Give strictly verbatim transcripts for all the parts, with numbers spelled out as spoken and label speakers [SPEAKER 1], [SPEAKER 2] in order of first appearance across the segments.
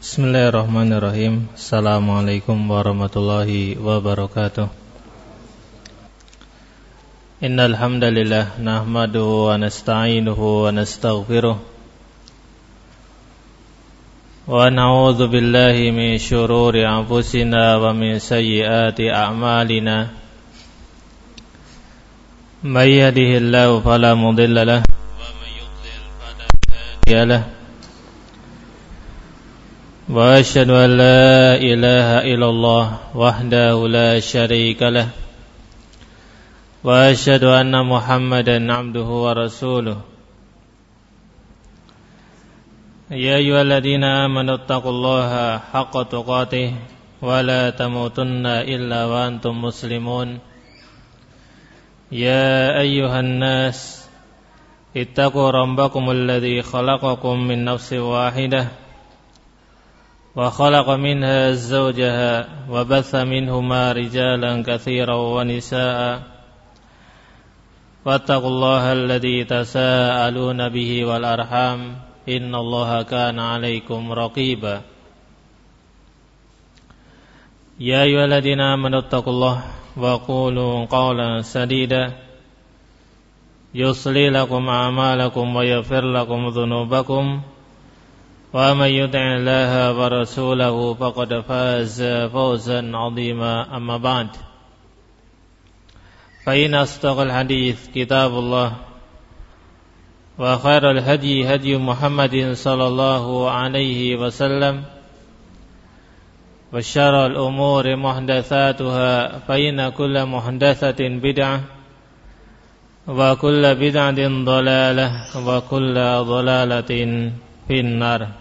[SPEAKER 1] Bismillahirrahmanirrahim. Assalamualaikum warahmatullahi wabarakatuh. Innal hamdalillah nahmaduhu wa nasta'inuhu wa nastaghfiruh wa na'udzu billahi min syururi anfusina wa min sayyiati a'malina. May yahdihillahu fala mudilla lahu wa may yudlil fala hadiya lahu. Wa asyhadu an la ilaha illallah wahdahu la syarika lah. Wa asyhadu anna Muhammadan abduhu wa rasuluh. Ya ayyuhalladzina amanu taqullaha haqqa tuqatih wa la tamutunna illa wa antum muslimun. Ya ayyuhan nas ittaqu rabbakumul ladzi khalaqakum min nafsin wahidah wa khalaqa minha zawjaha wa batha minhuma rijalan katsiran wa nisaa'a wattaqullaha alladzi tasaaluna bihi wal arham innallaha kana 'alaikum raqiba. Ya ayyuhalladzina amanu taqullaha wa qulu qawlan sadida yuslih lakum a'malakum wa yaghfir lakum dhunubakum wa may yuti'illaha wa rasulahu faqad faza fawzan 'azima. Amma ba'd. Fa inna asdaqal hadits kitabullah wa khairal hadyi hadyu Muhammadin sallallahu alaihi wasallam wa syarrul umuri muhdatsatuha fa inna kulla muhdatsatin bid'ah wa kulla bid'atin dhalalah wa kulla dhalalatin finnar.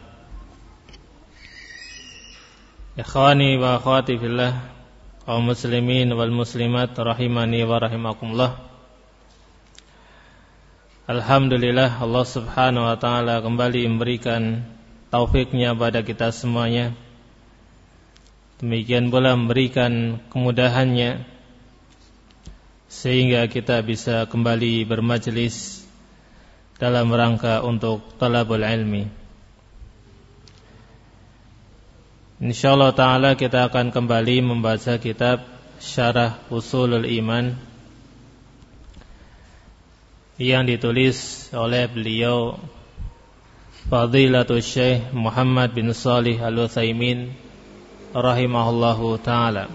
[SPEAKER 1] Ikhwani wa akhwati fillah, kaum muslimin wal muslimat rahimani wa rahimakumullah. Alhamdulillah, Allah subhanahu wa ta'ala kembali memberikan taufiknya pada kita semuanya. Demikian pula memberikan kemudahannya sehingga kita bisa kembali bermajlis dalam rangka untuk talabul ilmi. Insyaallah ta'ala kita akan kembali membaca kitab Syarah Ushulul Iman yang ditulis oleh beliau Fadilatul Syekh Muhammad bin Shalih Al-Utsaimin rahimahullahu ta'ala.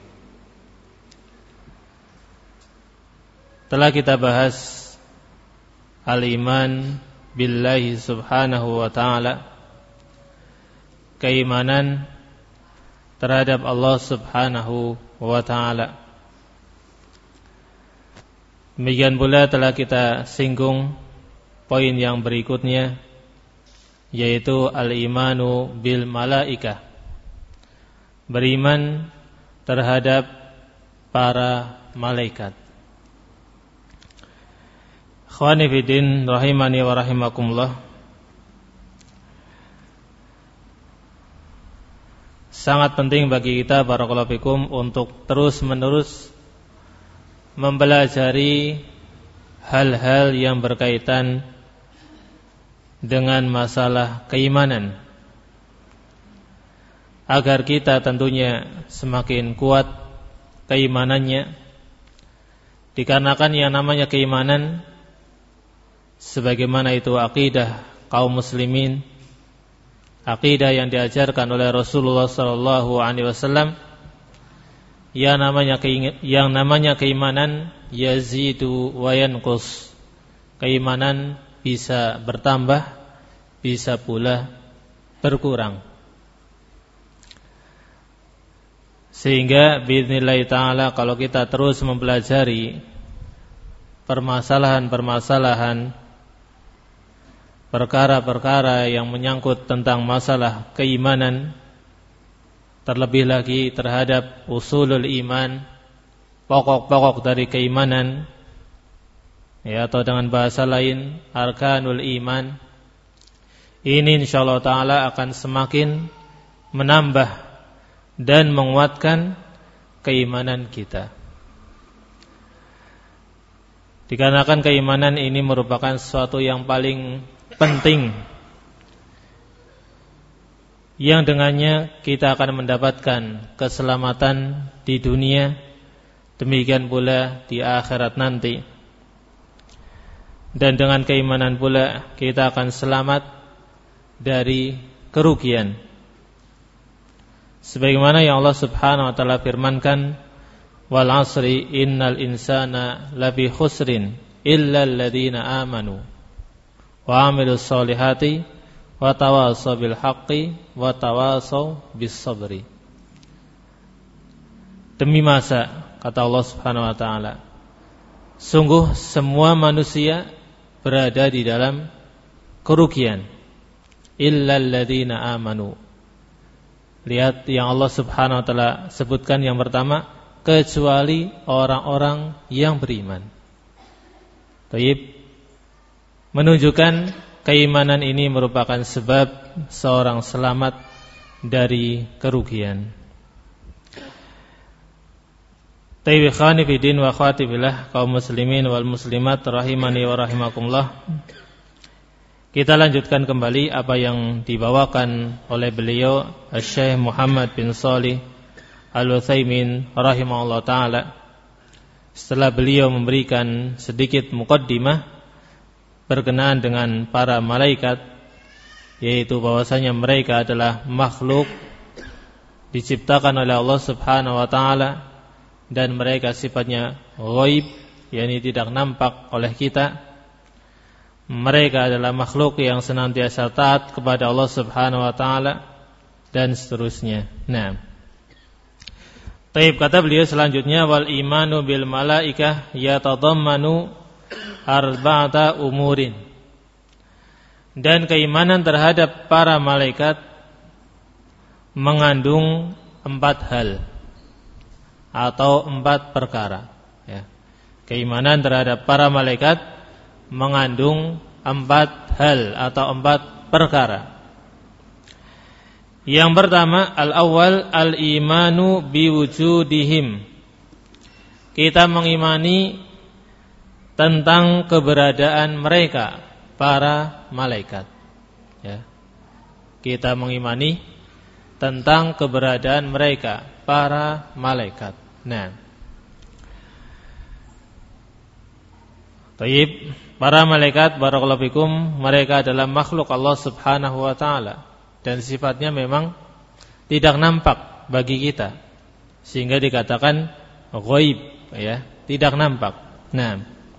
[SPEAKER 1] Telah kita bahas Al-iman billahi subhanahu wa ta'ala, keimanan terhadap Allah subhanahu wa ta'ala. Demikian pula telah kita singgung poin yang berikutnya, yaitu al-imanu bil malaikah, beriman terhadap para malaikat. Ikhwani fiddin rahimani wa rahimakumullah. Sangat penting bagi kita barakallahu fikum untuk terus menerus mempelajari hal-hal yang berkaitan dengan masalah keimanan, agar kita tentunya semakin kuat keimanannya. Dikarenakan yang namanya keimanan, sebagaimana itu akidah kaum muslimin, akidah yang diajarkan oleh Rasulullah sallallahu alaihi wasallam, yang namanya yang namanya keimanan yazidu wa yanqus. Keimanan bisa bertambah, bisa pula berkurang. Sehingga biidznillah taala kalau kita terus mempelajari permasalahan-permasalahan, perkara-perkara yang menyangkut tentang masalah keimanan, terlebih lagi terhadap usulul iman, pokok-pokok dari keimanan, ya, atau dengan bahasa lain arkanul iman, ini insyaallah ta'ala akan semakin menambah dan menguatkan keimanan kita. Dikarenakan keimanan ini merupakan sesuatu yang paling penting yang dengannya kita akan mendapatkan keselamatan di dunia, demikian pula di akhirat nanti. Dan dengan keimanan pula kita akan selamat dari kerugian. Sebagaimana yang Allah Subhanahu wa taala firmankan, wal asri innal insana lafi khusrin illa alladziina amanu wa 'amilus solihati wa tawasaw bil haqqi wa tawasaw bis sabri. Demi masa, kata Allah Subhanahu wa taala, sungguh semua manusia berada di dalam kerugian illa alladziina amanu. Lihat yang Allah Subhanahu wa taala sebutkan yang pertama, kecuali orang-orang yang beriman. Baik, menunjukkan keimanan ini merupakan sebab seorang selamat dari kerugian. Tayyib khani fi din wa akhwati fillah, kaum muslimin wal muslimat rahimani wa rahimakumullah. Kita lanjutkan kembali apa yang dibawakan oleh beliau Syekh Muhammad bin Shalih Al-Utsaimin rahimahullah taala. Setelah beliau memberikan sedikit muqaddimah berkenaan dengan para malaikat, yaitu bahwasanya mereka adalah makhluk diciptakan oleh Allah Subhanahu wa taala dan mereka sifatnya ghaib, yakni tidak nampak oleh kita. Mereka adalah makhluk yang senantiasa taat kepada Allah Subhanahu wa taala dan seterusnya. Nah, taib, kata beliau selanjutnya, wal imanu bil malaikah yatadammanu arba'ata umurin. Dan keimanan terhadap para malaikat mengandung empat hal atau empat perkara, ya. Keimanan terhadap para malaikat mengandung empat hal atau empat perkara. Yang pertama, al-awwal al-imanu biwujudihim. Kita mengimani tentang keberadaan mereka, para malaikat, ya. Kita mengimani tentang keberadaan mereka, para malaikat. Nah, taib, para malaikat, barakallahu fikum, mereka adalah makhluk Allah Subhanahu wa taala dan sifatnya memang tidak nampak bagi kita, sehingga dikatakan ghaib, ya, tidak nampak. Nah,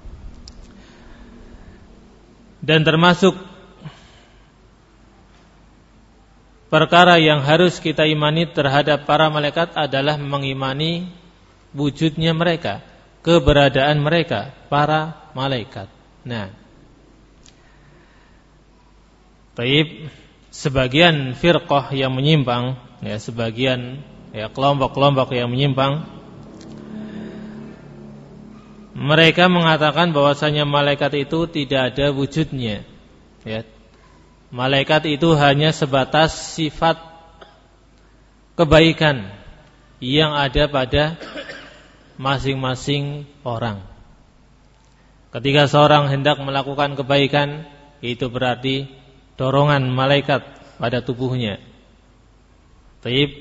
[SPEAKER 1] dan termasuk perkara yang harus kita imani terhadap para malaikat adalah mengimani wujudnya mereka, keberadaan mereka, para malaikat. Nah, taib, sebagian firqah yang menyimpang, ya, sebagian ya kelompok-kelompok yang menyimpang, mereka mengatakan bahwasanya malaikat itu tidak ada wujudnya, ya. Malaikat itu hanya sebatas sifat kebaikan yang ada pada masing-masing orang. Ketika seorang hendak melakukan kebaikan, itu berarti dorongan malaikat pada tubuhnya. Taib,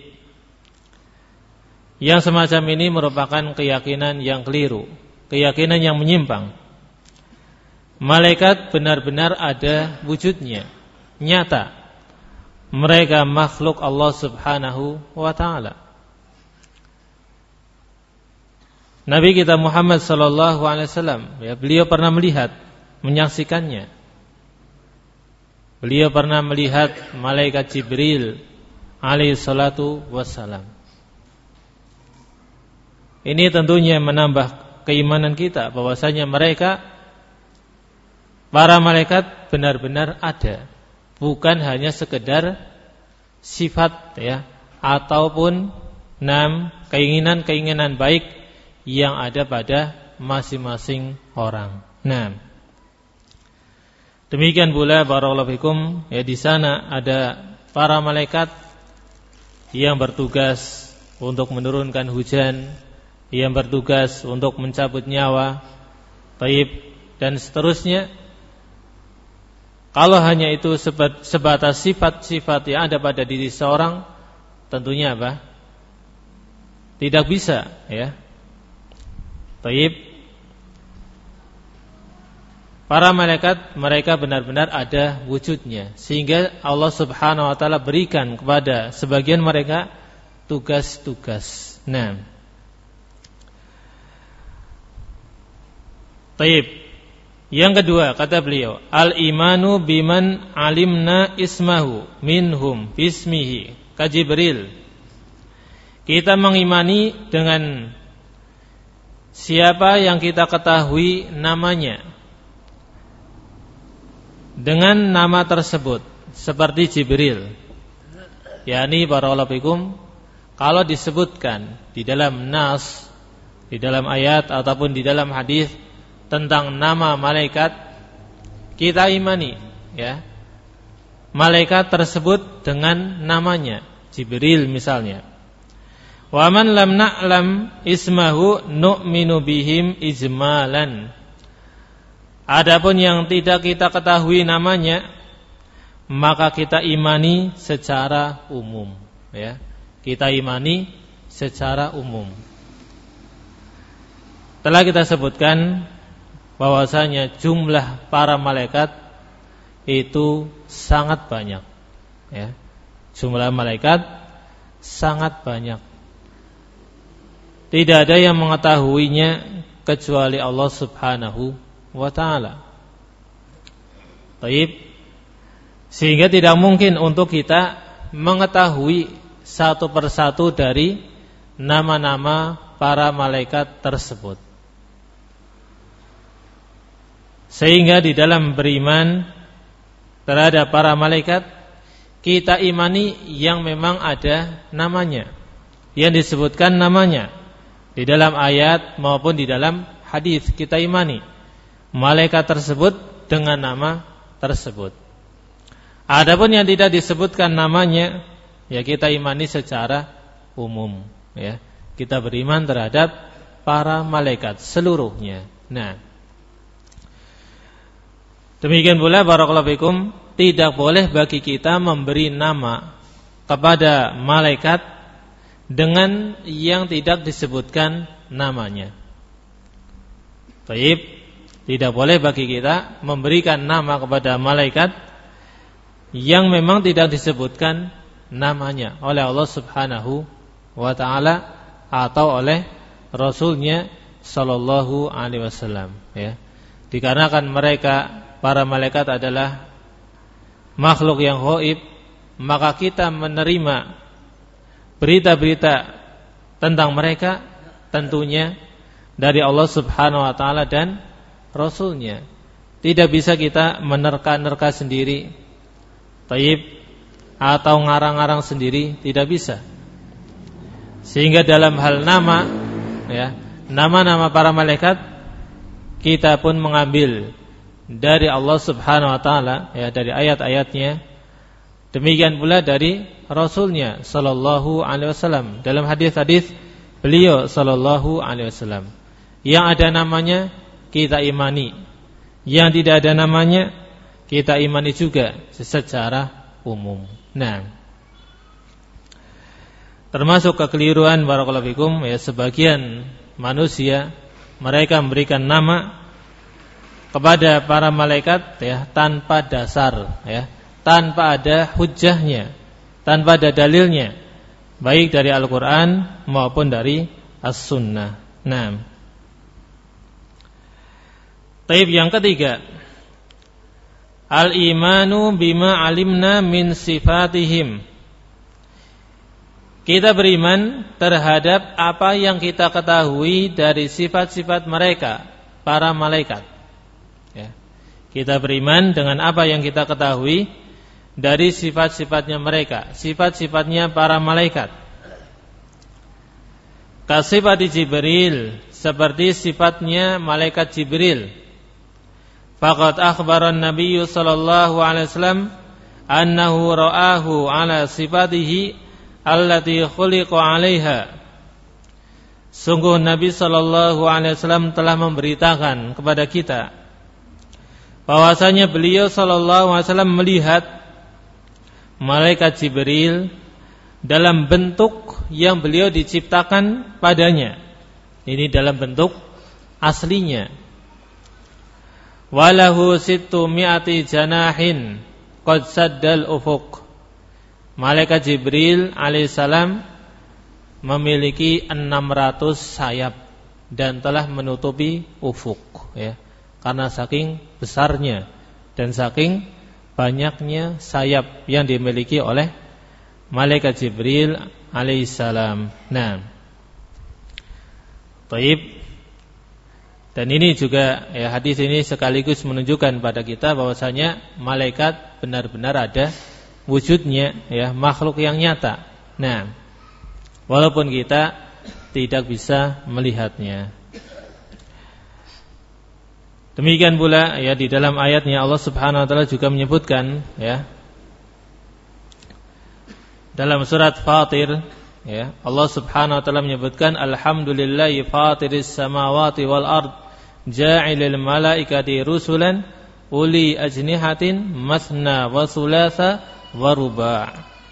[SPEAKER 1] yang semacam ini merupakan keyakinan yang keliru, keyakinan yang menyimpang. Malaikat benar-benar ada wujudnya, nyata. Mereka makhluk Allah Subhanahu wa taala. Nabi kita Muhammad sallallahu alaihi wasallam, ya, beliau pernah melihat, menyaksikannya. Beliau pernah melihat malaikat Jibril alaihi salatu wassalam. Ini tentunya menambah keimanan kita bahwasanya mereka, para malaikat, benar-benar ada, bukan hanya sekedar sifat, ya, ataupun enam keinginan-keinginan baik yang ada pada masing-masing orang. Nah, demikian pula barakallahu fikum, ya, di sana ada para malaikat yang bertugas untuk menurunkan hujan, yang bertugas untuk mencabut nyawa, taib, dan seterusnya. Kalau hanya itu sebatas sifat-sifat yang ada pada diri seorang, tentunya apa? Tidak bisa, ya. Taib. Para malaikat mereka benar-benar ada wujudnya, sehingga Allah Subhanahu wa taala berikan kepada sebagian mereka tugas-tugas. Nah. Taib. Yang kedua, kata beliau, al-imanu biman alimna ismahu minhum bismihi ka Jibril. Kita mengimani dengan siapa yang kita ketahui namanya, dengan nama tersebut, seperti Jibril. Yani barakallahu fikum, kalau disebutkan di dalam nas, di dalam ayat ataupun di dalam hadis tentang nama malaikat, kita imani, ya, malaikat tersebut dengan namanya, Jibril misalnya. Wa man lam na'lam ismahu nu'minu bihim ijmalan. Adapun yang tidak kita ketahui namanya, maka kita imani secara umum, ya. Kita imani secara umum. Telah kita sebutkan bahwasanya jumlah para malaikat itu sangat banyak, ya. Jumlah malaikat sangat banyak. Tidak ada yang mengetahuinya kecuali Allah Subhanahu wa taala. Baik. Sehingga tidak mungkin untuk kita mengetahui satu persatu dari nama-nama para malaikat tersebut. Sehingga di dalam beriman terhadap para malaikat, kita imani yang memang ada namanya, yang disebutkan namanya di dalam ayat maupun di dalam hadis. Kita imani malaikat tersebut dengan nama tersebut. Adapun yang tidak disebutkan namanya, ya kita imani secara umum, ya. Kita beriman terhadap para malaikat seluruhnya. Nah, demikian pula barakallahu fikum, tidak boleh bagi kita memberi nama kepada malaikat dengan yang tidak disebutkan namanya. Baik, tidak boleh bagi kita memberikan nama kepada malaikat yang memang tidak disebutkan namanya oleh Allah Subhanahu wa taala atau oleh Rasulnya sallallahu alaihi wasallam, ya. Dikarenakan mereka para malaikat adalah makhluk yang ghaib, maka kita menerima berita-berita tentang mereka tentunya dari Allah Subhanahu wa taala dan Rasulnya. Tidak bisa kita menerka-nerka sendiri, taib, atau ngarang-ngarang sendiri, tidak bisa. Sehingga dalam hal nama, ya, nama-nama para malaikat kita pun mengambil dari Allah Subhanahu wa taala, ya, dari ayat-ayatnya. Demikian pula dari Rasulnya sallallahu alaihi wasallam, dalam hadis-hadis beliau sallallahu alaihi wasallam. Yang ada namanya kita imani, yang tidak ada namanya kita imani juga secara umum. Nah, termasuk kekeliruan barakallahu fikum, ya, sebagian manusia mereka memberikan nama kepada para malaikat, ya, tanpa dasar, ya, tanpa ada hujjahnya, tanpa ada dalilnya, baik dari Al-Qur'an maupun dari As-Sunnah. Nah, taib yang ketiga, al-imanu bima alimna min sifatihim. Kita beriman terhadap apa yang kita ketahui dari sifat-sifat mereka, para malaikat, ya. Kita beriman dengan apa yang kita ketahui dari sifat-sifatnya mereka, sifat-sifatnya para malaikat. Kasifati Jibril, seperti sifatnya malaikat Jibril. Faqad akhbaran Nabi sallallahu alaihi wasallam annahu ra'ahu ala sifatihi allati khuliqa 'alaiha. Sungguh Nabi sallallahu alaihi wasallam telah memberitakan kepada kita bahwasanya beliau sallallahu alaihi wasallam melihat malaikat Jibril dalam bentuk yang beliau diciptakan padanya. Ini dalam bentuk aslinya. Walahu sittu mi'ati janahin qad saddal ufuq. Malaikat Jibril alaihissalam memiliki enam ratus sayap dan telah menutupi ufuk, ya. Karena saking besarnya dan saking banyaknya sayap yang dimiliki oleh malaikat Jibril alaihissalam. Nah, taib. Dan ini juga, ya, hadis ini sekaligus menunjukkan pada kita bahwasanya malaikat benar-benar ada wujudnya, ya, makhluk yang nyata. Nah, walaupun kita tidak bisa melihatnya. Demikian pula, ya, di dalam ayatnya Allah Subhanahu wa taala juga menyebutkan, ya, dalam surat Fatir, ya, Allah Subhanahu wa taala menyebutkan alhamdulillahi fatiris samawati wal ard ja'ilil malaikati rusulan uli ajnihatin masna wa thulatha wa ruba'.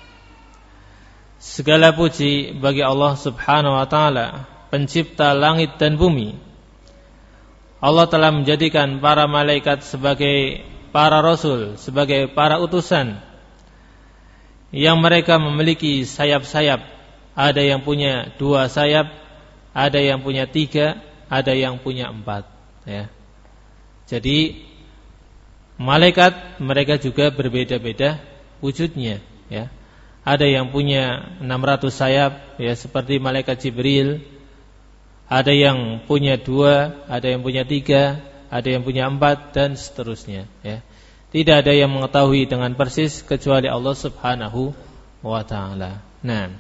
[SPEAKER 1] Segala puji bagi Allah Subhanahu wa taala, pencipta langit dan bumi. Allah telah menjadikan para malaikat sebagai para rasul, sebagai para utusan yang mereka memiliki sayap-sayap. Ada yang punya dua sayap, ada yang punya tiga, ada yang punya empat, ya. Jadi malaikat mereka juga berbeda-beda wujudnya, ya. Ada yang punya enam ratus sayap, ya, seperti malaikat Jibril. Ada yang punya dua, ada yang punya tiga, ada yang punya empat, dan seterusnya, ya. Tidak ada yang mengetahui dengan persis kecuali Allah Subhanahu wa ta'ala. Nah,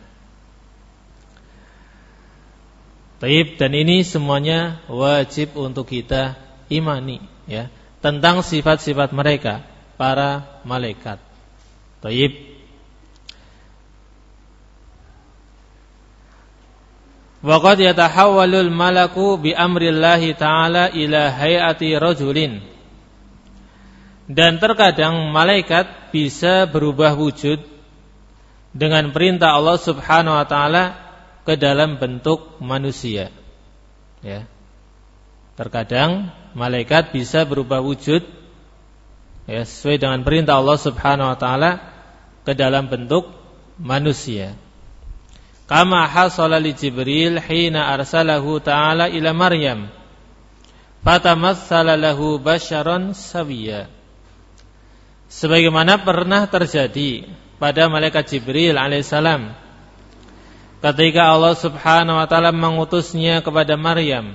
[SPEAKER 1] taib, dan ini semuanya wajib untuk kita imani, ya, tentang sifat-sifat mereka, para malaikat. Taib. Waqad yatahawwalul malaku bi amrillahi ta'ala ila hayati rajulin. Dan terkadang malaikat bisa berubah wujud dengan perintah Allah Subhanahu wa taala ke dalam bentuk manusia, ya. Terkadang malaikat bisa berubah wujud, ya, sesuai dengan perintah Allah Subhanahu wa taala ke dalam bentuk manusia. Kama hasala li Jibril hina arsalahu ta'ala ila Maryam fatamassala lahu basyaran sawiyya. Sebagaimana pernah terjadi pada malaikat Jibril alaihissalam ketika Allah Subhanahu wa taala mengutusnya kepada Maryam.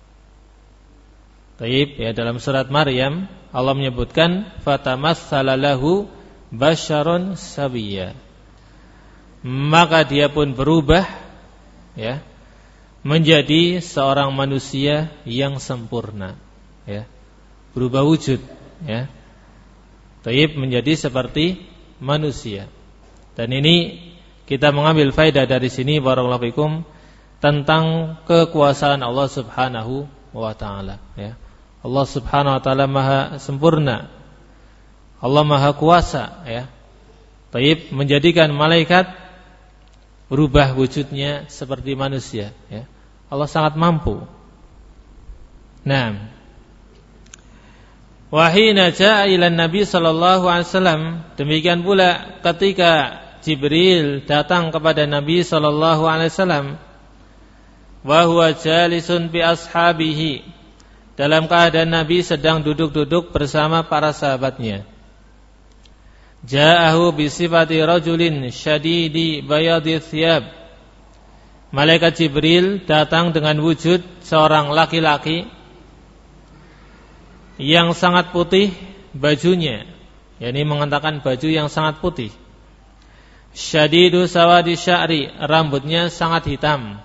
[SPEAKER 1] Taib, ya, dalam surat Maryam Allah menyebutkan fatamassala lahu basyaran sawiyya. Maka dia pun berubah, ya, menjadi seorang manusia yang sempurna, ya, berubah wujud, ya, taib, menjadi seperti manusia. Dan ini kita mengambil faedah dari sini, barakallahu fikum, tentang kekuasaan Allah Subhanahu wa taala, ya. Allah Subhanahu wa taala maha sempurna, Allah maha kuasa, ya, taib, menjadikan malaikat berubah wujudnya seperti manusia, ya. Allah sangat mampu. Nah, wa hina jaa ila Nabi sallallahu alaihi wasallam, demikian pula ketika Jibril datang kepada Nabi sallallahu alaihi wasallam, wa huwa jalisun bi ashabihi, dalam keadaan Nabi sedang duduk-duduk bersama para sahabatnya. Ja'ahu bi sifati rajulin syadidi bayadi thiyab. Malaikat Jibril datang dengan wujud seorang laki-laki yang sangat putih bajunya, yakni mengatakan baju yang sangat putih. Syadidu sawadi sya'ri, rambutnya sangat hitam.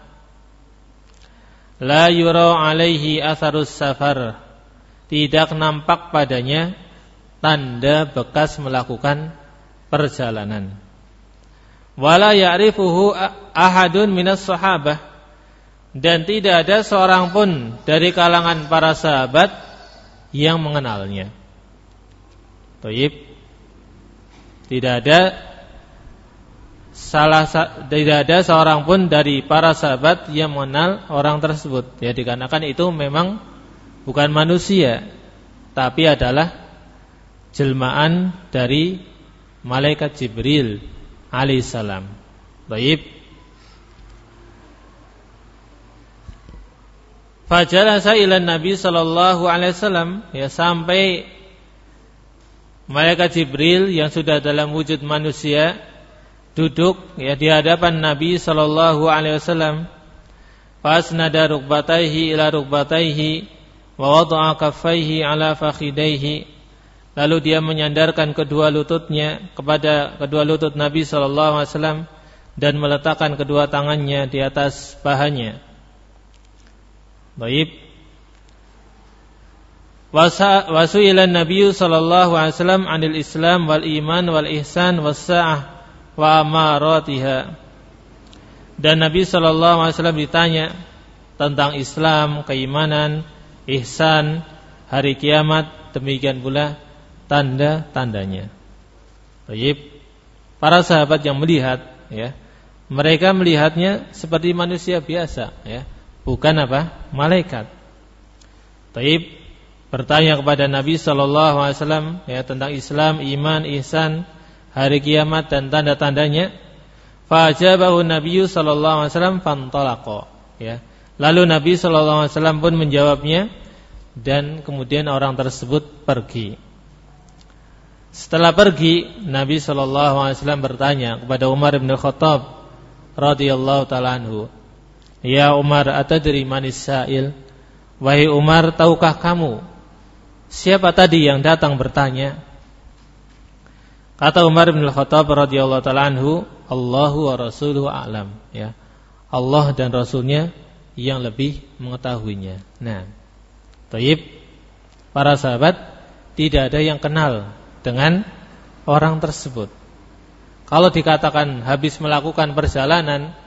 [SPEAKER 1] La yura alaihi atharus safar, tidak nampak padanya tanda bekas melakukan perjalanan. Wala ya'rifuhu ahadun minas sahabah, dan tidak ada seorang pun dari kalangan para sahabat yang mengenalnya. Thayyib. Tidak ada salah tidak ada seorang pun dari para sahabat yang mengenal orang tersebut. Ya, dikarenakan itu memang bukan manusia, tapi adalah jelmaan dari malaikat Jibril alaihissalam. Baik. Fajalasa ila Nabi sallallahu alaihi wasallam, ya, sampai malaikat Jibril yang sudah dalam wujud manusia duduk, ya, di hadapan Nabi sallallahu alaihi wasallam. Fasnada rukbatayhi ila rukbatayhi wa wada'a kaffayhi ala fakhidayhi. Lalu dia menyandarkan kedua lututnya kepada kedua lutut Nabi sallallahu alaihi wasallam dan meletakkan kedua tangannya di atas pahanya. Baik. Wasu'ila Nabi sallallahu alaihi wasallam 'anil Islam wal iman wal ihsan was sa'ah wa amaratiha. Dan Nabi sallallahu alaihi wasallam ditanya tentang Islam, keimanan, ihsan, hari kiamat, demikian pula tanda-tandanya. Baik. Para sahabat yang melihat, ya, mereka melihatnya seperti manusia biasa, ya, bukan apa? Malaikat. Baik. Bertanya kepada Nabi sallallahu alaihi wasallam, ya, tentang Islam, iman, ihsan, hari kiamat dan tanda-tandanya. Fa'ajabahu Nabi sallallahu alaihi wasallam fantalaqa, ya. Lalu Nabi sallallahu alaihi wasallam pun menjawabnya dan kemudian orang tersebut pergi. Setelah pergi, Nabi sallallahu alaihi wasallam bertanya kepada Umar bin Khattab radhiyallahu ta'ala anhu, "Ya Umar, atadri manis sa'il?" Wahai Umar, tahukah kamu siapa tadi yang datang bertanya? Kata Umar bin Khattab radhiyallahu ta'ala anhu, "Allahu wa rasuluhu a'lam." Ya. Allah dan Rasulnya yang lebih mengetahuinya. Nah, Taib, para sahabat tidak ada yang kenal dengan orang tersebut. Kalau dikatakan habis melakukan perjalanan,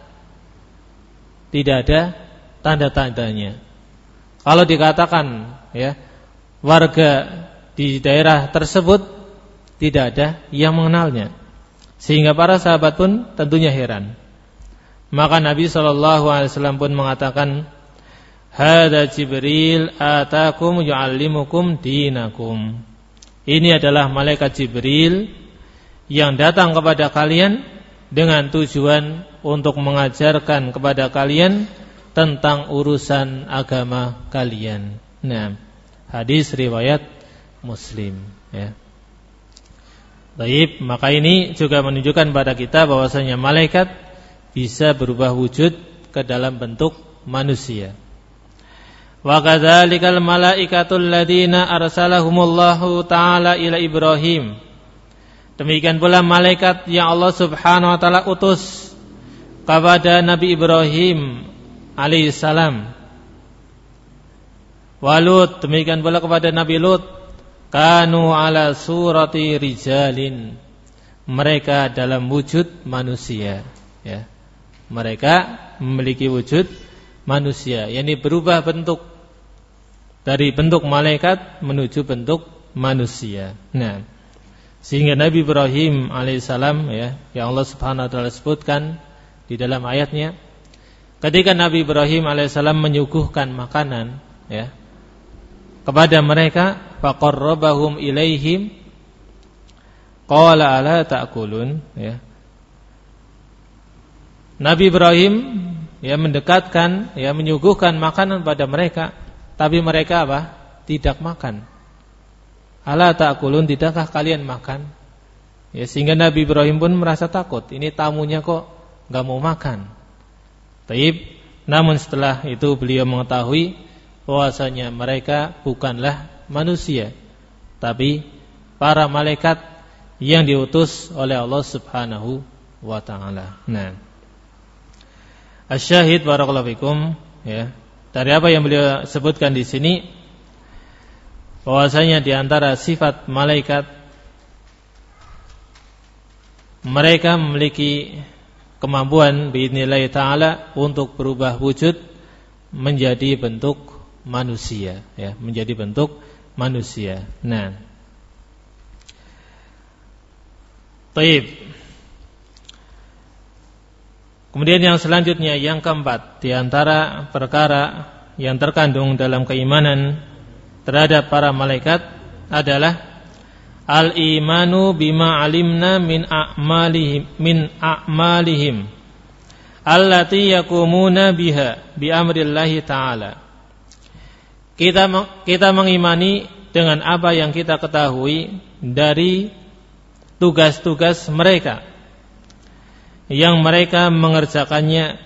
[SPEAKER 1] tidak ada tanda-tandanya. Kalau dikatakan, ya, warga di daerah tersebut, tidak ada yang mengenalnya, sehingga para sahabat pun tentunya heran. Maka Nabi shallallahu alaihi wasallam pun mengatakan, "Hada Jibril atakum yu'allimukum dinakum." Ini adalah malaikat Jibril yang datang kepada kalian dengan tujuan untuk mengajarkan kepada kalian tentang urusan agama kalian. Nah, hadis riwayat Muslim, ya. Baik, maka ini juga menunjukkan pada kita bahwasanya malaikat bisa berubah wujud ke dalam bentuk manusia. Wa kadzalikal malaikatul ladzina arsalahumullahu ta'ala ila Ibrahim. Demikian pula malaikat yang Allah Subhanahu wa taala utus kepada Nabi Ibrahim alaihissalam. Wa Lut, demikian pula kepada Nabi Lut. Kanu ala surati rijalin. Mereka dalam wujud manusia, ya. Mereka memiliki wujud manusia, yakni berubah bentuk dari bentuk malaikat menuju bentuk manusia. Nah, sehingga Nabi Ibrahim alaihissalam, ya, yang Allah Subhanahu wa taala sebutkan di dalam ayatnya, ketika Nabi Ibrahim alaihissalam menyuguhkan makanan, ya, kepada mereka, faqarrabahum ilaihim qala ala ta'kulun, ya. Nabi Ibrahim, ya, mendekatkan, ya, menyuguhkan makanan pada mereka, tapi mereka apa? Tidak makan. Ala ta'kulun, tidakkah kalian makan? Ya, sehingga Nabi Ibrahim pun merasa takut, ini tamunya kok enggak mau makan. Taib, namun setelah itu beliau mengetahui bahwasanya mereka bukanlah manusia, tapi para malaikat yang diutus oleh Allah Subhanahu wa taala. Nah, Asy-syahid barakallahu fikum, ya, dari apa yang beliau sebutkan di sini, bahwasanya di antara sifat malaikat, mereka memiliki kemampuan biidznillah taala untuk berubah wujud menjadi bentuk manusia, ya, menjadi bentuk manusia. Nah, Baik. Kemudian yang selanjutnya, yang keempat, di antara perkara yang terkandung dalam keimanan terhadap para malaikat adalah al-imanu bima alimna min a'malihim min a'malihim allati yakumuna biha bi amrillahi ta'ala. Kita kita mengimani dengan apa yang kita ketahui dari tugas-tugas mereka yang mereka mengerjakannya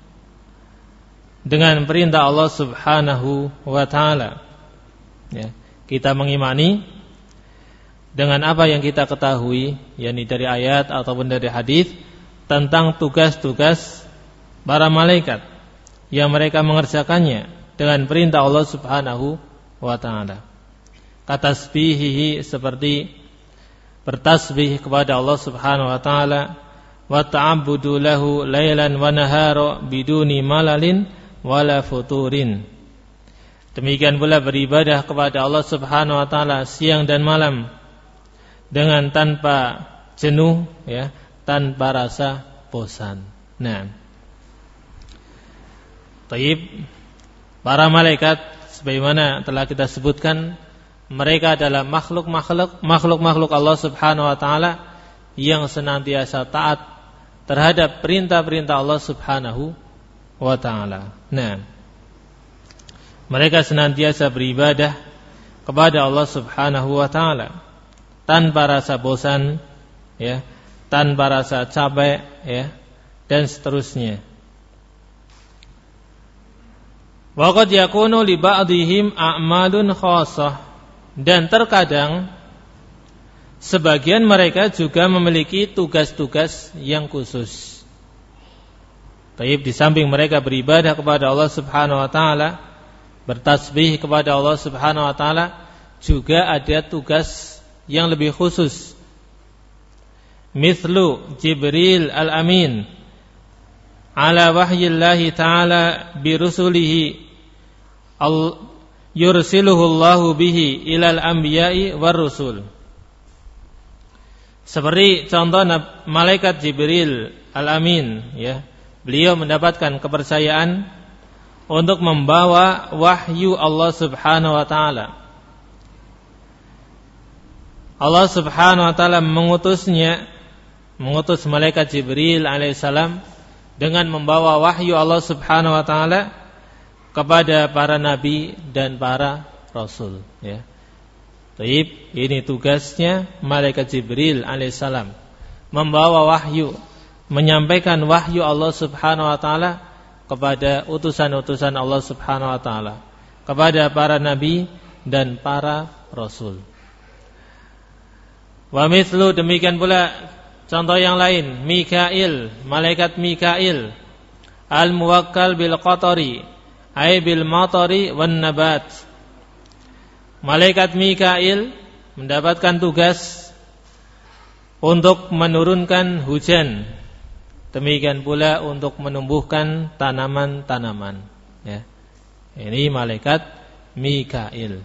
[SPEAKER 1] dengan perintah Allah Subhanahu wa ta'ala. Ya, kita mengimani dengan apa yang kita ketahui, yakni dari ayat ataupun dari hadis, tentang tugas-tugas para malaikat yang mereka mengerjakannya dengan perintah Allah Subhanahu wa ta'ala. Katasbihihi, seperti bertasbih kepada Allah Subhanahu wa ta'ala, wa ta'abbudu lahu lailan wa nahara biduni malalin wala futurin. Demikian pula beribadah kepada Allah Subhanahu wa ta'ala siang dan malam dengan tanpa jenuh, ya, tanpa rasa bosan. Nah, taib, para malaikat sebagaimana telah kita sebutkan, mereka adalah makhluk-makhluk makhluk-makhluk Allah Subhanahu wa ta'ala yang senantiasa taat terhadap perintah-perintah Allah Subhanahu wa ta'ala. Nah, mereka senantiasa beribadah kepada Allah Subhanahu wa ta'ala tanpa rasa bosan, ya, tanpa rasa capek, ya, dan seterusnya. Wa qad yakunu li ba'dihim a'malun khassah, dan terkadang sebagian mereka juga memiliki tugas-tugas yang khusus. Taib, di samping mereka beribadah kepada Allah Subhanahu wa ta'ala, bertasbih kepada Allah Subhanahu wa ta'ala, juga ada tugas yang lebih khusus. Mithlu Jibril al-Amin ala wahyillahi ta'ala birusulihi al yursiluhu Allahu bihi ilal anbiya'i war rusul. Seperti contoh malaikat Jibril al-Amin, ya, beliau mendapatkan kepercayaan untuk membawa wahyu Allah Subhanahu wa ta'ala. Allah Subhanahu wa ta'ala mengutusnya, mengutus malaikat Jibril alaihissalam dengan membawa wahyu Allah Subhanahu wa ta'ala kepada para nabi dan para rasul, ya. Taib, ini tugasnya malaikat Jibril alaihissalam, membawa wahyu, menyampaikan wahyu Allah Subhanahu wa ta'ala kepada utusan-utusan Allah Subhanahu wa ta'ala, kepada para nabi dan para rasul. Wa mithlu, demikian pula contoh yang lain, Mikail, malaikat Mikail, al-muwakkal bil qatari ay bil matari wan nabat. Malaikat Mikail mendapatkan tugas untuk menurunkan hujan, demikian pula untuk menumbuhkan tanaman-tanaman, ya. Ini malaikat Mikail.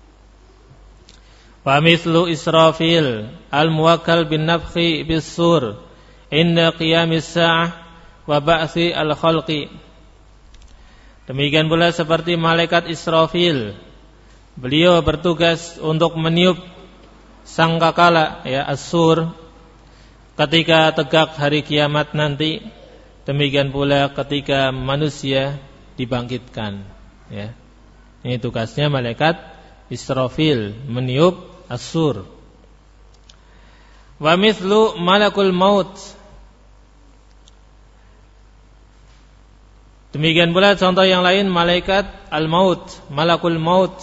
[SPEAKER 1] Wa mithlu Israfil al-muwakkal bin nafkhi bis sur inda qiyamis sa'ah wa ba'thi al-khalqi. Demikian pula seperti malaikat Israfil, beliau bertugas untuk meniup sangkakala, ya, as-sur, ketika tegak hari kiamat nanti. Demikian pula ketika manusia dibangkitkan, ya. Ini tugasnya malaikat Israfil, meniup as-sur. Wa mithlu malakul maut. Demikian pula contoh yang lain, malaikat al-maut, malakul maut,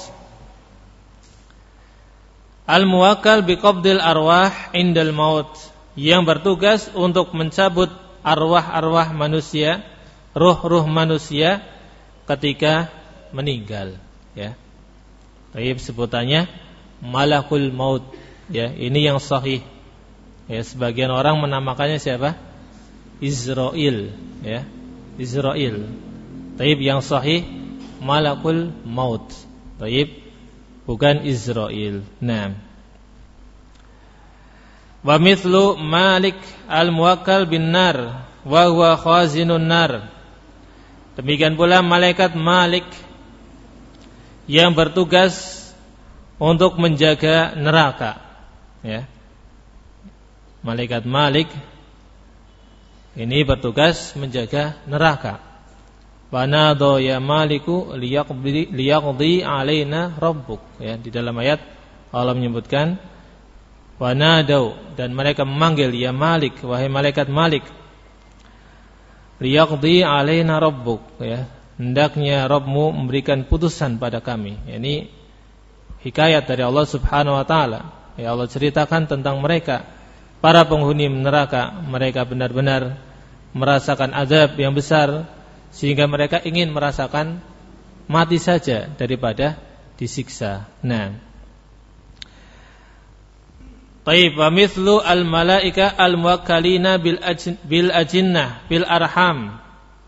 [SPEAKER 1] al-muwakkal biqabdil arwah indal maut, yang bertugas untuk mencabut arwah-arwah manusia, ruh-ruh manusia ketika meninggal, ya. Baik, sebutannya malakul maut, ya. Ini yang sahih, ya. Sebagian orang menamakannya siapa? Israil, ya. Israil. Baik, yang sahih malakul maut. Baik, bukan Israil. Nah, Wa mithlu Malik al-muwakkal bin nar wa huwa khazinun nar. Demikian pula malaikat Malik yang bertugas untuk menjaga neraka, ya. Malaikat Malik ini bertugas menjaga neraka. Wa nado ya Maliku liyaqdi liyaqdi alaina rabbuk, ya. Di dalam ayat Allah menyebutkan wa nadau, dan mereka memanggil ya Malik, wahai malaikat Malik, liyaqdi alaina rabbuk, ya. Hendaknya Rabbmu memberikan putusan pada kami. Ini hikayat dari Allah Subhanahu wa taala. Ya, Allah ceritakan tentang mereka, para penghuni neraka. Mereka benar-benar merasakan azab yang besar, sehingga mereka ingin merasakan mati saja daripada disiksa. Nah, taib wa mithlu al malaika al muwakkalina bil bil ajinnah bil arham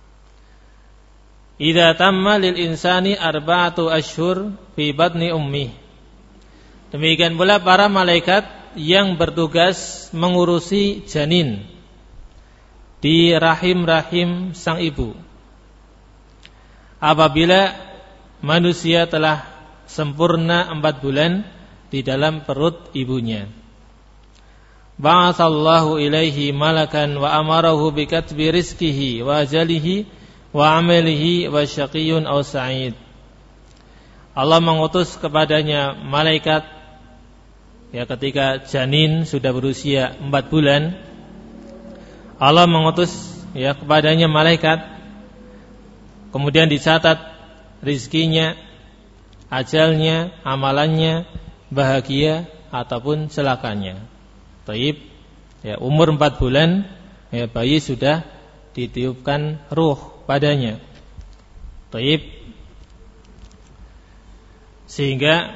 [SPEAKER 1] idza tamma lil insani arba'atu ashhur fi batni ummi. Demikian pula para malaikat yang bertugas mengurusi janin di rahim-rahim sang ibu. Apabila manusia telah sempurna empat bulan di dalam perut ibunya, ba'atsallahu ilaihi malakan wa amarahu bi katbi rizqihi wa ajalihi wa amalihi wa syaqiyyun aw sa'id. Allah mengutus kepadanya malaikat, ya, ketika janin sudah berusia empat bulan. Allah mengutus, ya, kepadanya malaikat, kemudian dicatat rizkinya, ajalnya, amalannya, bahagia ataupun celakanya. Taib, ya, umur empat bulan, ya, bayi sudah ditiupkan ruh padanya. Taib, sehingga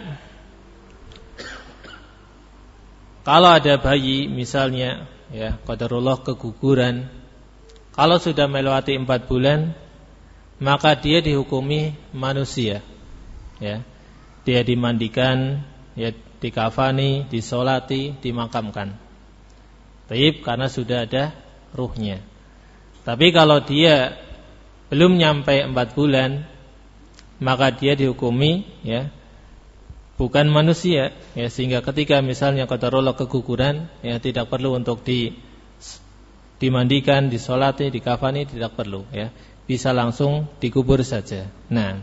[SPEAKER 1] kalau ada bayi misalnya, ya, qadarullah keguguran, kalau sudah melewati empat bulan, maka dia dihukumi manusia, ya. Dia dimandikan, ya, dikafani, disolati, dimakamkan. Taib, karena sudah ada ruhnya. Tapi kalau dia belum nyampe empat bulan, maka dia dihukumi, ya, bukan manusia, ya, sehingga ketika misalnya qadarullah keguguran, ya, tidak perlu untuk di dimandikan, disolati, dikafani, tidak perlu, ya, bisa langsung dikubur saja. Nah,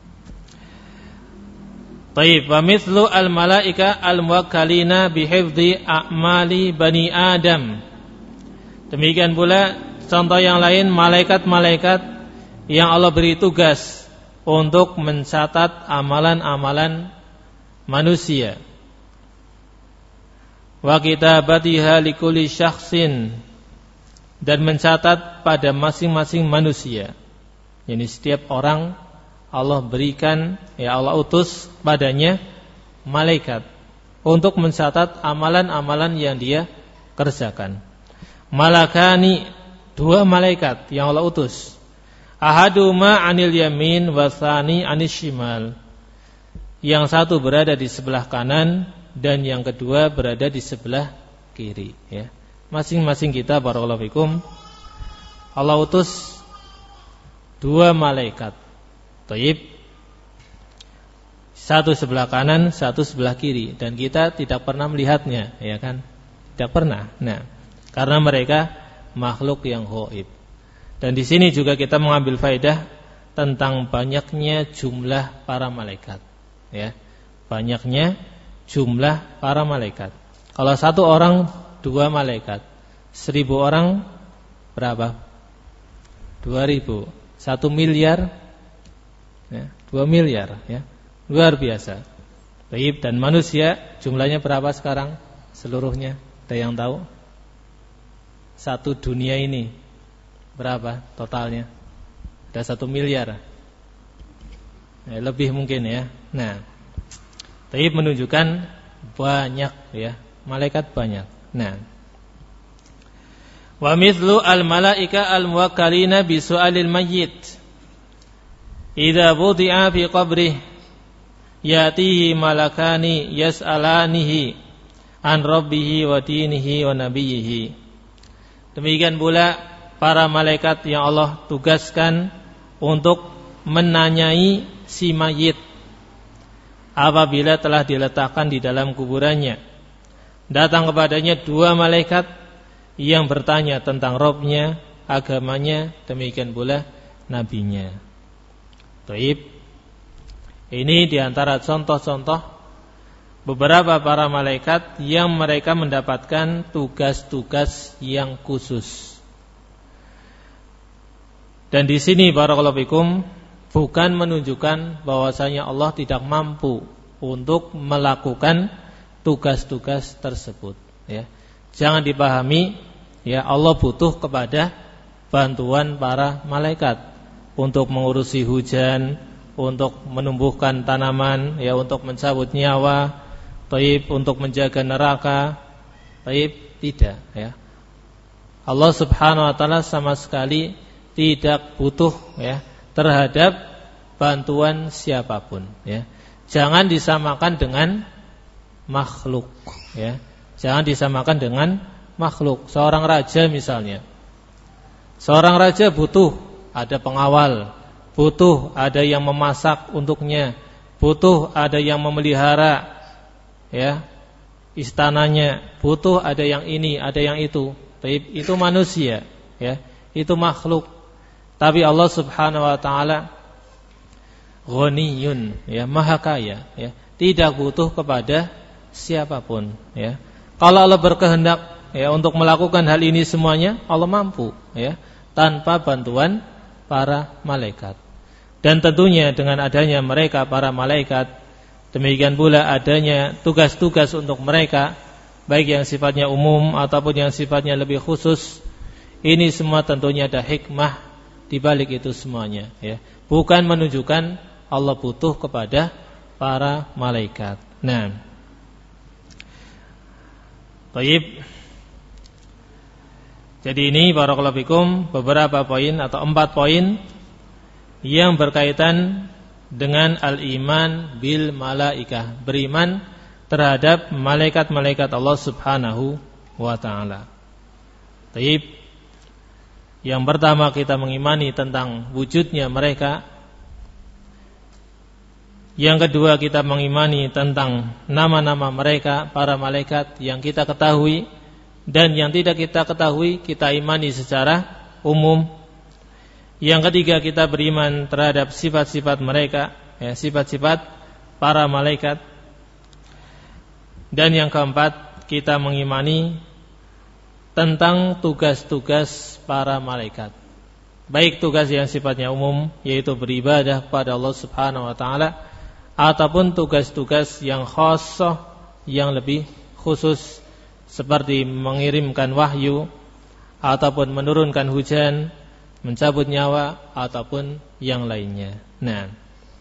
[SPEAKER 1] taib wa mithlu al malaika al muwakkalina bi hifdzi a'mali bani Adam. Demikian pula contoh yang lain, malaikat-malaikat yang Allah beri tugas untuk mencatat amalan-amalan manusia. Wa kitabatiha likulli syakhsin, dan mencatat pada masing-masing manusia. Jadi setiap orang Allah berikan, ya, Allah utus padanya malaikat untuk mencatat amalan-amalan yang dia kerjakan. Malakani, dua malaikat yang Allah utus. Ahaduma anil yamin wa tsani anis shimal. Yang satu berada di sebelah kanan dan yang kedua berada di sebelah kiri, ya. Masing-masing kita, barakallahu fikum, Allah utus dua malaikat. Taib, satu sebelah kanan, satu sebelah kiri, dan kita tidak pernah melihatnya, ya kan? Tidak pernah. Nah, karena mereka makhluk yang ghaib. Dan di sini juga kita mengambil faedah tentang banyaknya jumlah para malaikat, ya. Banyaknya jumlah para malaikat. Kalau satu orang dua malaikat, seribu orang berapa? Dua ribu. Satu miliar, ya, dua miliar, ya, luar biasa. Baik, dan manusia jumlahnya berapa sekarang seluruhnya? Ada yang tahu? Satu dunia ini berapa totalnya? Ada satu miliar, ya, lebih mungkin, ya. Nah, tapi menunjukkan banyak, ya, malaikat banyak. Nah, wa mithlu al malaika al muwakkalina bi su'alil mayyit idza wudi'a fi qabrih yatihi malakani yas'alanihi an rabbihi wa dinihi wa nabiyhi. Demikian pula para malaikat yang Allah tugaskan untuk menanyai si mayit apabila telah diletakkan di dalam kuburannya. Datang kepadanya dua malaikat yang bertanya tentang Rabb-nya, agamanya, demikian pula nabinya. Taib. Ini diantara contoh-contoh beberapa para malaikat yang mereka mendapatkan tugas-tugas yang khusus. Dan di sini barakallahu fikum bukan menunjukkan bahwasanya Allah tidak mampu untuk melakukan tugas-tugas tersebut, ya. Jangan dipahami ya Allah butuh kepada bantuan para malaikat untuk mengurusi hujan, untuk menumbuhkan tanaman, ya, untuk mencabut nyawa, taib, untuk menjaga neraka, taib, tidak, ya. Allah Subhanahu wa taala sama sekali tidak butuh, ya, terhadap bantuan siapapun, ya. Jangan disamakan dengan makhluk, ya. Jangan disamakan dengan makhluk. Seorang raja misalnya, seorang raja butuh ada pengawal, butuh ada yang memasak untuknya, butuh ada yang memelihara, ya, istananya, butuh ada yang ini, ada yang itu. Itu manusia, ya, itu makhluk. Tapi Allah Subhanahu wa taala ghaniyun, ya, maha kaya, ya, tidak butuh kepada siapapun, ya. Kalau Allah berkehendak, ya, untuk melakukan hal ini semuanya, Allah mampu, ya, tanpa bantuan para malaikat. Dan tentunya dengan adanya mereka para malaikat, demikian pula adanya tugas-tugas untuk mereka, baik yang sifatnya umum ataupun yang sifatnya lebih khusus. Ini semua tentunya ada hikmah di balik itu semuanya, ya. Bukan menunjukkan Allah butuh kepada para malaikat. Nah, baik. Jadi ini barakallahu fikum beberapa poin atau empat poin yang berkaitan dengan al-iman bil malaikah, beriman terhadap malaikat-malaikat Allah Subhanahu wa taala. Baik. Yang pertama kita mengimani tentang wujudnya mereka. Yang kedua kita mengimani tentang nama-nama mereka, para malaikat yang kita ketahui dan yang tidak kita ketahui kita imani secara umum. Yang ketiga kita beriman terhadap sifat-sifat mereka, ya, sifat-sifat para malaikat. Dan yang keempat kita mengimani tentang tugas-tugas para malaikat, baik tugas yang sifatnya umum yaitu beribadah kepada Allah Subhanahu wa taala, ataupun tugas-tugas yang khassah, yang lebih khusus, seperti mengirimkan wahyu, ataupun menurunkan hujan, mencabut nyawa, ataupun yang lainnya. Nah,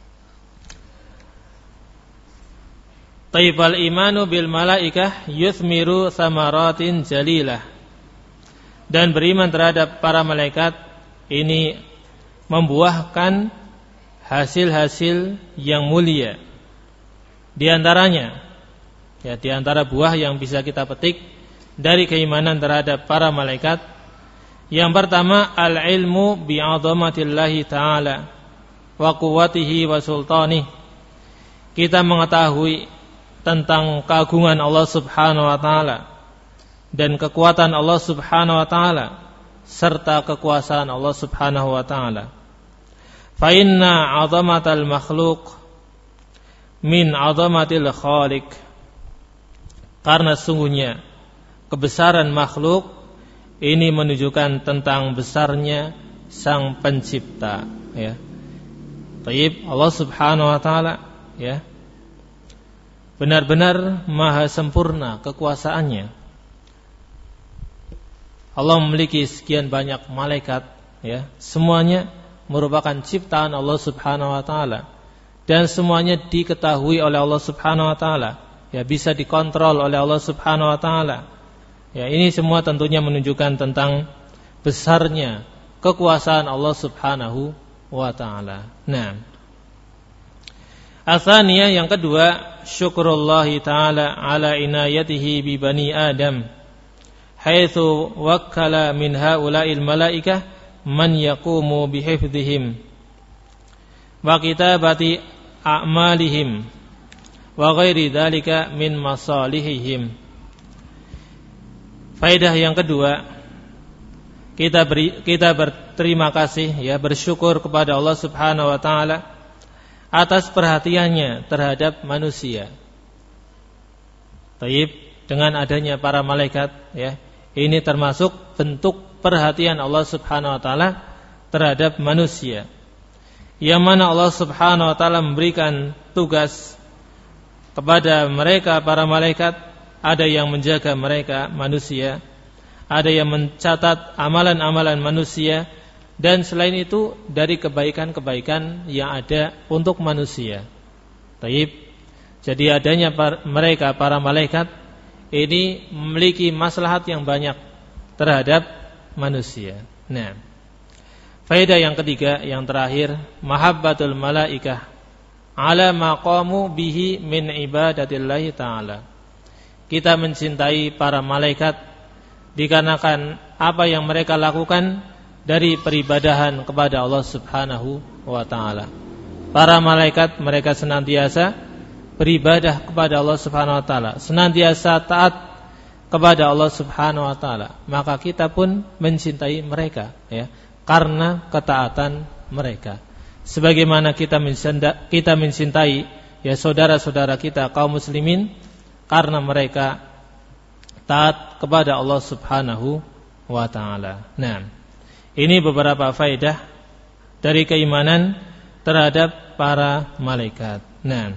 [SPEAKER 1] taibal imanu bil malaikah yuthmiru samaratin jalilah. Dan beriman terhadap para malaikat ini membuahkan hasil-hasil yang mulia. Di antaranya, ya, di antara buah yang bisa kita petik dari keimanan terhadap para malaikat, yang pertama al-ilmu bi'azamatillahi ta'ala wa quwwatihi wa sultanih. Kita mengetahui tentang keagungan Allah Subhanahu wa taala dan kekuatan Allah Subhanahu wa taala serta kekuasaan Allah Subhanahu wa taala. Fa inna 'azamatal makhluq min 'azamatil khaliq. Karena sungguhnya kebesaran makhluk ini menunjukkan tentang besarnya Sang Pencipta, ya. Taib, Allah Subhanahu wa taala, ya, benar-benar maha sempurna kekuasaannya. Allah memiliki sekian banyak malaikat, ya, semuanya merupakan ciptaan Allah Subhanahu wa taala dan semuanya diketahui oleh Allah Subhanahu wa taala, ya, bisa dikontrol oleh Allah Subhanahu wa taala. Ya, ini semua tentunya menunjukkan tentang besarnya kekuasaan Allah Subhanahu wa taala. Nah, Atsaniyah, yang kedua, syukrullah ta'ala ala inayatihi bi bani Adam, haitsu wakkala min haula'il malaikah man yaqumu bihifdzihim wa kitabati a'malihim wa ghairi dzalika min masalihihim. Faedah yang kedua, kita beri, kita berterima kasih, ya, bersyukur kepada Allah Subhanahu wa taala atas perhatiannya terhadap manusia. Taib, dengan adanya para malaikat, ya, ini termasuk bentuk perhatian Allah Subhanahu wa taala terhadap manusia, yang mana Allah Subhanahu wa taala memberikan tugas kepada mereka para malaikat. Ada yang menjaga mereka manusia, ada yang mencatat amalan-amalan manusia, dan selain itu dari kebaikan-kebaikan yang ada untuk manusia. Taib. Jadi adanya par, mereka para malaikat ini memiliki maslahat yang banyak terhadap manusia. Nah, faedah yang ketiga, yang terakhir, mahabbatul malaikah ala maqamu bihi min ibadatillahi ta'ala. Kita mencintai para malaikat dikarenakan apa yang mereka lakukan dari peribadahan kepada Allah Subhanahu wa taala. Para malaikat mereka senantiasa beribadah kepada Allah Subhanahu wa taala, senantiasa taat kepada Allah Subhanahu wa taala. Maka kita pun mencintai mereka, ya, karena ketaatan mereka. Sebagaimana kita mencintai, kita mencintai ya saudara-saudara kita kaum muslimin karena mereka taat kepada Allah Subhanahu wa taala. Nah, ini beberapa faedah dari keimanan terhadap para malaikat. Nah,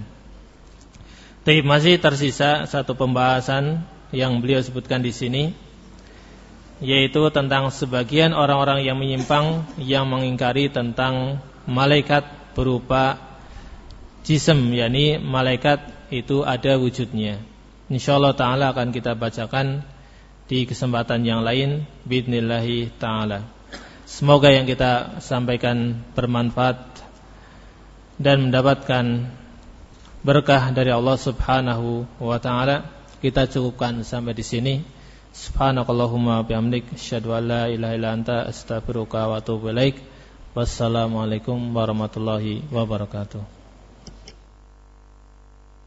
[SPEAKER 1] tapi masih tersisa satu pembahasan yang beliau sebutkan di sini, yaitu tentang sebagian orang-orang yang menyimpang, yang mengingkari tentang malaikat berupa jism, yakni malaikat itu ada wujudnya. Insyaallah ta'ala akan kita bacakan di kesempatan yang lain biidznillah ta'ala. Semoga yang kita sampaikan bermanfaat dan mendapatkan berkah dari Allah Subhanahu wa ta'ala. Kita cukupkan sampai di sini. Subhanakallahumma bihamdik, asyhadu an la ilaha illa anta, astaghfiruka wa atubu ilaik. Wassalamualaikum warahmatullahi wabarakatuh.